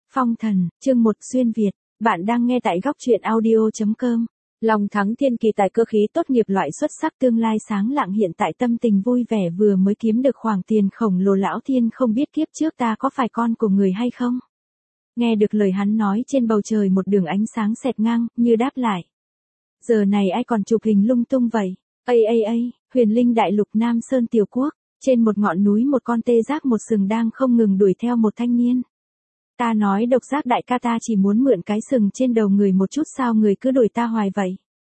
Phong thần, chương 1 xuyên Việt, bạn đang nghe tại góc truyện audio.com. Long Thắng Thiên kỳ tài cơ khí tốt nghiệp loại xuất sắc tương lai sáng lạng hiện tại tâm tình vui vẻ vừa mới kiếm được khoản tiền khổng lồ lão thiên không biết kiếp trước ta có phải con của người hay không. Nghe được lời hắn nói trên bầu trời một đường ánh sáng xẹt ngang, như đáp lại. Giờ này ai còn chụp hình lung tung vậy? Huyền Linh Đại Lục Nam Sơn Tiểu Quốc, trên một ngọn núi một con tê giác một sừng đang không ngừng đuổi theo một thanh niên. Ta nói độc giác đại ca ta chỉ muốn mượn cái sừng trên đầu người một chút sao người cứ đuổi ta hoài vậy.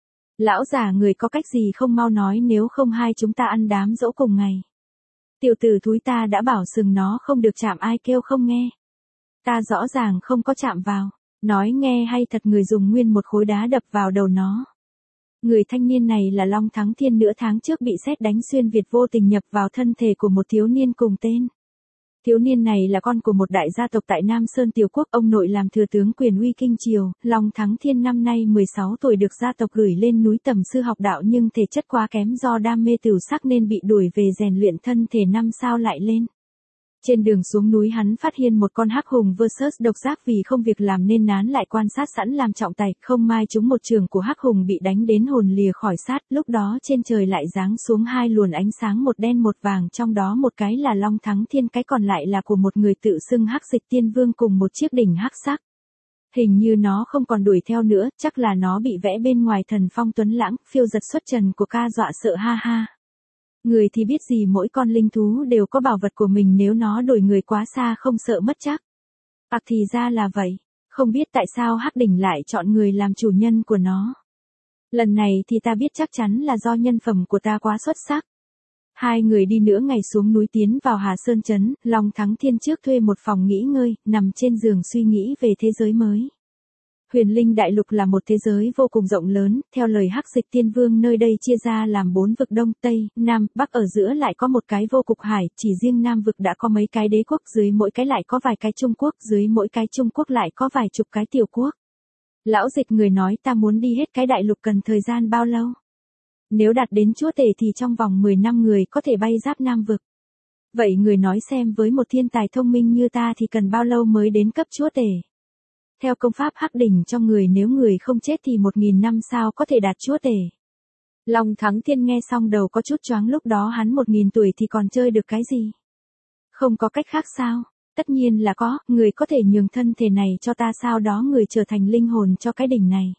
Lão già người có cách gì không mau nói nếu không hai chúng ta ăn đám dỗ cùng ngày. Tiểu tử thúi ta đã bảo sừng nó không được chạm ai kêu không nghe. Ta rõ ràng không có chạm vào, nói nghe hay thật người dùng nguyên một khối đá đập vào đầu nó. Người thanh niên này là Long Thắng Thiên nửa tháng trước bị sét đánh xuyên Việt vô tình nhập vào thân thể của một thiếu niên cùng tên. Thiếu niên này là con của một đại gia tộc tại Nam Sơn Tiểu Quốc, ông nội làm thừa tướng quyền uy kinh triều, Long Thắng Thiên năm nay 16 tuổi được gia tộc gửi lên núi tầm sư học đạo nhưng thể chất quá kém do đam mê tửu sắc nên bị đuổi về rèn luyện thân thể năm sao lại lên. Trên đường xuống núi hắn phát hiện một con hắc hùng versus độc giác vì không việc làm nên nán lại quan sát sẵn làm trọng tài, không mai trúng một trường của hắc hùng bị đánh đến hồn lìa khỏi xác, lúc đó trên trời lại giáng xuống hai luồn ánh sáng một đen một vàng trong đó một cái là Long Thắng Thiên cái còn lại là của một người tự xưng Hắc Dịch Tiên Vương cùng một chiếc đỉnh hắc sắc. Hình như nó không còn đuổi theo nữa, chắc là nó bị vẽ bên ngoài thần phong tuấn lãng, phiêu giật xuất trần của ca dọa sợ ha ha. Người thì biết gì mỗi con linh thú đều có bảo vật của mình nếu nó đuổi người quá xa không sợ mất chắc. Thì ra là vậy, không biết tại sao Hắc Đỉnh lại chọn người làm chủ nhân của nó. Lần này thì ta biết chắc chắn là do nhân phẩm của ta quá xuất sắc. Hai người đi nữa ngày xuống núi tiến vào Hà Sơn Trấn, Long Thắng Thiên trước thuê một phòng nghỉ ngơi, nằm trên giường suy nghĩ về thế giới mới. Huyền Linh Đại Lục là một thế giới vô cùng rộng lớn, theo lời Hắc Dịch Tiên Vương nơi đây chia ra làm 4 vực Đông, Tây, Nam, Bắc ở giữa lại có một cái vô cực hải, chỉ riêng Nam vực đã có mấy cái đế quốc, dưới mỗi cái lại có vài cái Trung Quốc, dưới mỗi cái Trung Quốc lại có vài chục cái tiểu quốc. Lão Dịch người nói ta muốn đi hết cái đại lục cần thời gian bao lâu? Nếu đạt đến chúa tể thì trong vòng 10 năm người có thể bay giáp Nam vực. Vậy người nói xem với một thiên tài thông minh như ta thì cần bao lâu mới đến cấp chúa tể? Theo công pháp Hắc Đỉnh trong người nếu người không chết thì 1000 năm sao có thể đạt chúa tể. Long Thắng Thiên nghe xong đầu có chút choáng lúc đó hắn 1000 tuổi thì còn chơi được cái gì? Không có cách khác sao? Tất nhiên là có, người có thể nhường thân thể này cho ta sao đó người trở thành linh hồn cho cái đỉnh này.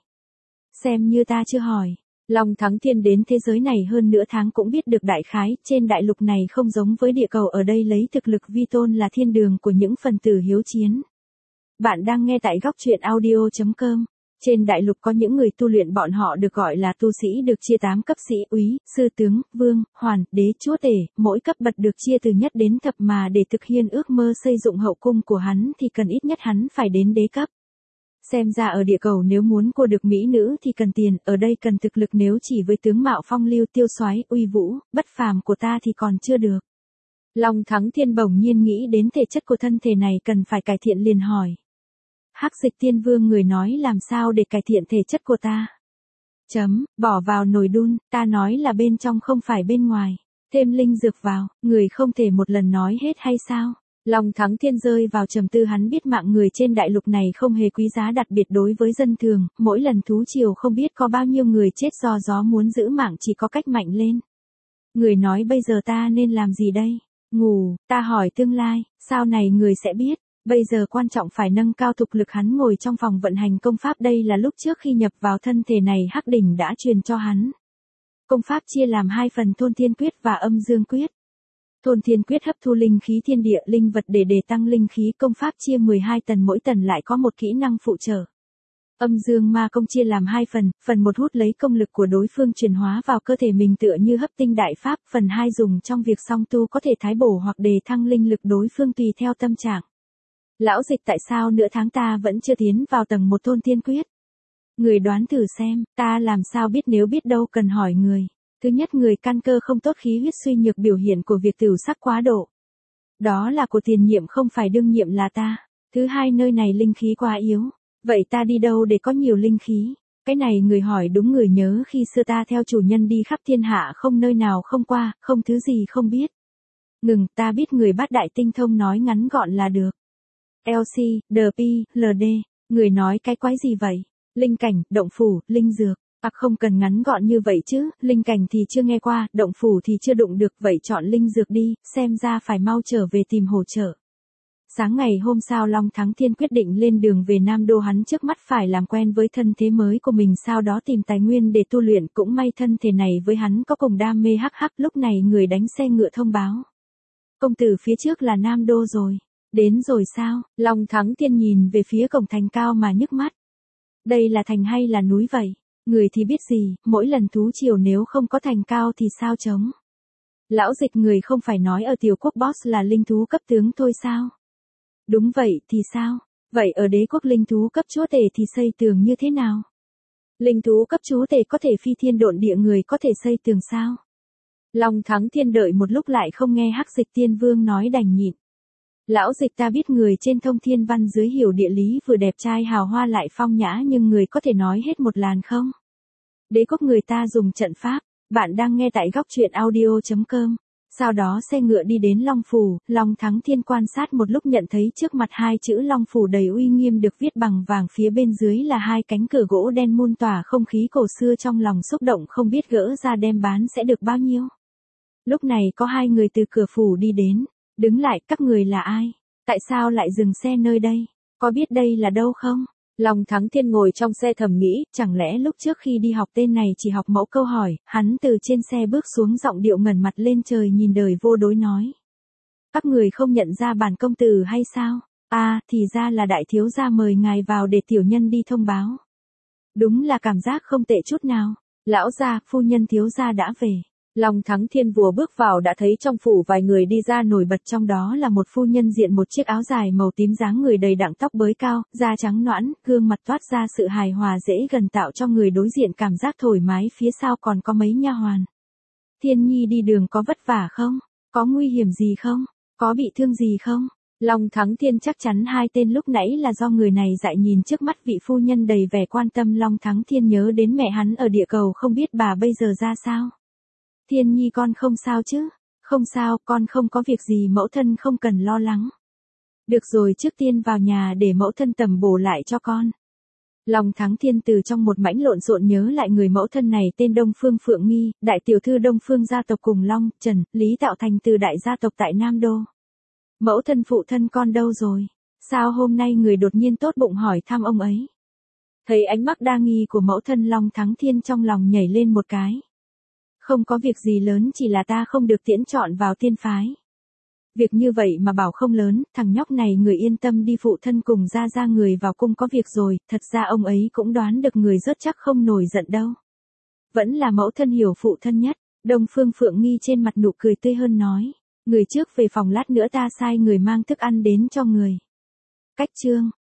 Xem như ta chưa hỏi. Long Thắng Thiên đến thế giới này hơn nửa tháng cũng biết được đại khái, trên đại lục này không giống với địa cầu ở đây lấy thực lực vi tôn là thiên đường của những phần tử hiếu chiến. Bạn đang nghe tại góc truyện audio.com. Trên đại lục có những người tu luyện bọn họ được gọi là tu sĩ được chia 8 cấp sĩ úy, sư tướng, vương, hoàn, đế, chúa tể, mỗi cấp bậc được chia từ nhất đến thập mà để thực hiện ước mơ xây dựng hậu cung của hắn thì cần ít nhất hắn phải đến đế cấp. Xem ra ở địa cầu nếu muốn cô được mỹ nữ thì cần tiền, ở đây cần thực lực nếu chỉ với tướng mạo phong lưu tiêu soái uy vũ, bất phàm của ta thì còn chưa được. Long Thắng Thiên bỗng nhiên nghĩ đến thể chất của thân thể này cần phải cải thiện liền hỏi. Hắc Dịch Tiên Vương người nói làm sao để cải thiện thể chất của ta? Bỏ vào nồi đun, ta nói là bên trong không phải bên ngoài. Thêm linh dược vào, người không thể một lần nói hết hay sao? Long Thắng Thiên rơi vào trầm tư hắn biết mạng người trên đại lục này không hề quý giá đặc biệt đối với dân thường, mỗi lần thú triều không biết có bao nhiêu người chết do gió muốn giữ mạng chỉ có cách mạnh lên. Người nói bây giờ ta nên làm gì đây? Ngủ, ta hỏi tương lai, sau này người sẽ biết. Bây giờ quan trọng phải nâng cao thực lực hắn ngồi trong phòng vận hành công pháp đây là lúc trước khi nhập vào thân thể này Hắc Đỉnh đã truyền cho hắn. Công pháp chia làm 2 phần Thôn Thiên Quyết và Âm Dương Quyết. Thôn Thiên Quyết hấp thu linh khí thiên địa linh vật để tăng linh khí, công pháp chia 12 tần mỗi tần lại có một kỹ năng phụ trợ. Âm Dương Ma Công chia làm 2 phần, phần 1 hút lấy công lực của đối phương chuyển hóa vào cơ thể mình tựa như hấp tinh đại pháp, phần 2 dùng trong việc song tu có thể thái bổ hoặc đề thăng linh lực đối phương tùy theo tâm trạng. Lão Dịch tại sao nửa tháng ta vẫn chưa tiến vào tầng 1 Thôn Thiên Quyết? Người đoán thử xem, ta làm sao biết nếu biết đâu cần hỏi người. Thứ nhất người căn cơ không tốt khí huyết suy nhược biểu hiện của việc tửu sắc quá độ. Đó là của tiền nhiệm không phải đương nhiệm là ta. Thứ hai nơi này linh khí quá yếu. Vậy ta đi đâu để có nhiều linh khí? Cái này người hỏi đúng người nhớ khi xưa ta theo chủ nhân đi khắp thiên hạ không nơi nào không qua, không thứ gì không biết. Ngừng, ta biết người Bát Đại tinh thông nói ngắn gọn là được. LC, DP, LD, người nói cái quái gì vậy? Linh cảnh, động phủ, linh dược. Không cần ngắn gọn như vậy chứ, linh cảnh thì chưa nghe qua, động phủ thì chưa đụng được, vậy chọn linh dược đi, xem ra phải mau trở về tìm hỗ trợ. Sáng ngày hôm sau Long Thắng Thiên quyết định lên đường về Nam Đô, hắn trước mắt phải làm quen với thân thế mới của mình, sau đó tìm tài nguyên để tu luyện, cũng may thân thể này với hắn có cùng đam mê hắc hắc. Lúc này người đánh xe ngựa thông báo. Công tử phía trước là Nam Đô rồi. Đến rồi sao? Long Thắng Thiên nhìn về phía cổng thành cao mà nhức mắt. Đây là thành hay là núi vậy? Người thì biết gì, mỗi lần thú triều nếu không có thành cao thì sao chống? Lão Dịch, người không phải nói ở Tiểu Quốc Boss là linh thú cấp tướng thôi sao? Đúng vậy, thì sao? Vậy ở Đế Quốc linh thú cấp chúa tể thì xây tường như thế nào? Linh thú cấp chúa tể có thể phi thiên độn địa, người có thể xây tường sao? Long Thắng Thiên đợi một lúc lại không nghe Hắc Dịch Tiên Vương nói, đành nhịn. Lão Dịch, ta biết người trên thông thiên văn dưới hiểu địa lý, vừa đẹp trai hào hoa lại phong nhã, nhưng người có thể nói hết một làn không? Đế quốc người ta dùng trận pháp. Bạn đang nghe tại góc truyện audio.com. Sau đó xe ngựa đi đến Long Phủ, Long Thắng Thiên quan sát một lúc nhận thấy trước mặt hai chữ Long Phủ đầy uy nghiêm được viết bằng vàng, phía bên dưới là hai cánh cửa gỗ đen muôn tỏa không khí cổ xưa, trong lòng xúc động không biết gỡ ra đem bán sẽ được bao nhiêu. Lúc này có hai người từ cửa phủ đi đến. Đứng lại, các người là ai? Tại sao lại dừng xe nơi đây? Có biết đây là đâu không? Long Thắng Thiên ngồi trong xe thầm nghĩ, chẳng lẽ lúc trước khi đi học tên này chỉ học mẫu câu hỏi. Hắn từ trên xe bước xuống, giọng điệu ngẩng mặt lên trời nhìn đời vô đối nói. Các người không nhận ra bản công tử hay sao? Thì ra là đại thiếu gia mời ngài vào để tiểu nhân đi thông báo. Đúng là cảm giác không tệ chút nào. Lão gia, phu nhân thiếu gia đã về. Long Thắng Thiên vừa bước vào đã thấy trong phủ vài người đi ra, nổi bật trong đó là một phu nhân diện một chiếc áo dài màu tím, dáng người đầy đặn, tóc bới cao, da trắng nõn, gương mặt toát ra sự hài hòa dễ gần, tạo cho người đối diện cảm giác thoải mái. Phía sau còn có mấy nha hoàn. Thiên Nhi đi đường có vất vả không? Có nguy hiểm gì không? Có bị thương gì không? Long Thắng Thiên chắc chắn hai tên lúc nãy là do người này dạy, nhìn trước mắt vị phu nhân đầy vẻ quan tâm, Long Thắng Thiên nhớ đến mẹ hắn ở địa cầu, không biết bà bây giờ ra sao. Thiên Nhi, con không sao chứ? Không sao, con không có việc gì, mẫu thân không cần lo lắng. Được rồi, trước tiên vào nhà để mẫu thân tầm bổ lại cho con. Long Thắng Thiên từ trong một mảnh lộn xộn nhớ lại người mẫu thân này tên Đông Phương Phượng Nghi, đại tiểu thư Đông Phương gia tộc cùng Long, Trần, Lý tạo thành từ đại gia tộc tại Nam Đô. Mẫu thân phụ thân con đâu rồi? Sao hôm nay người đột nhiên tốt bụng hỏi thăm ông ấy? Thấy ánh mắt đa nghi của mẫu thân, Long Thắng Thiên trong lòng nhảy lên một cái. Không có việc gì lớn, chỉ là ta không được tiễn chọn vào tiên phái. Việc như vậy mà bảo không lớn, thằng nhóc này người yên tâm đi, phụ thân cùng ra người vào cung có việc rồi. Thật ra ông ấy cũng đoán được người rớt chắc không nổi giận đâu. Vẫn là mẫu thân hiểu phụ thân nhất. Đông Phương Phượng Nghi trên mặt nụ cười tươi hơn nói. Người trước về phòng, lát nữa ta sai người mang thức ăn đến cho người. Cách chương.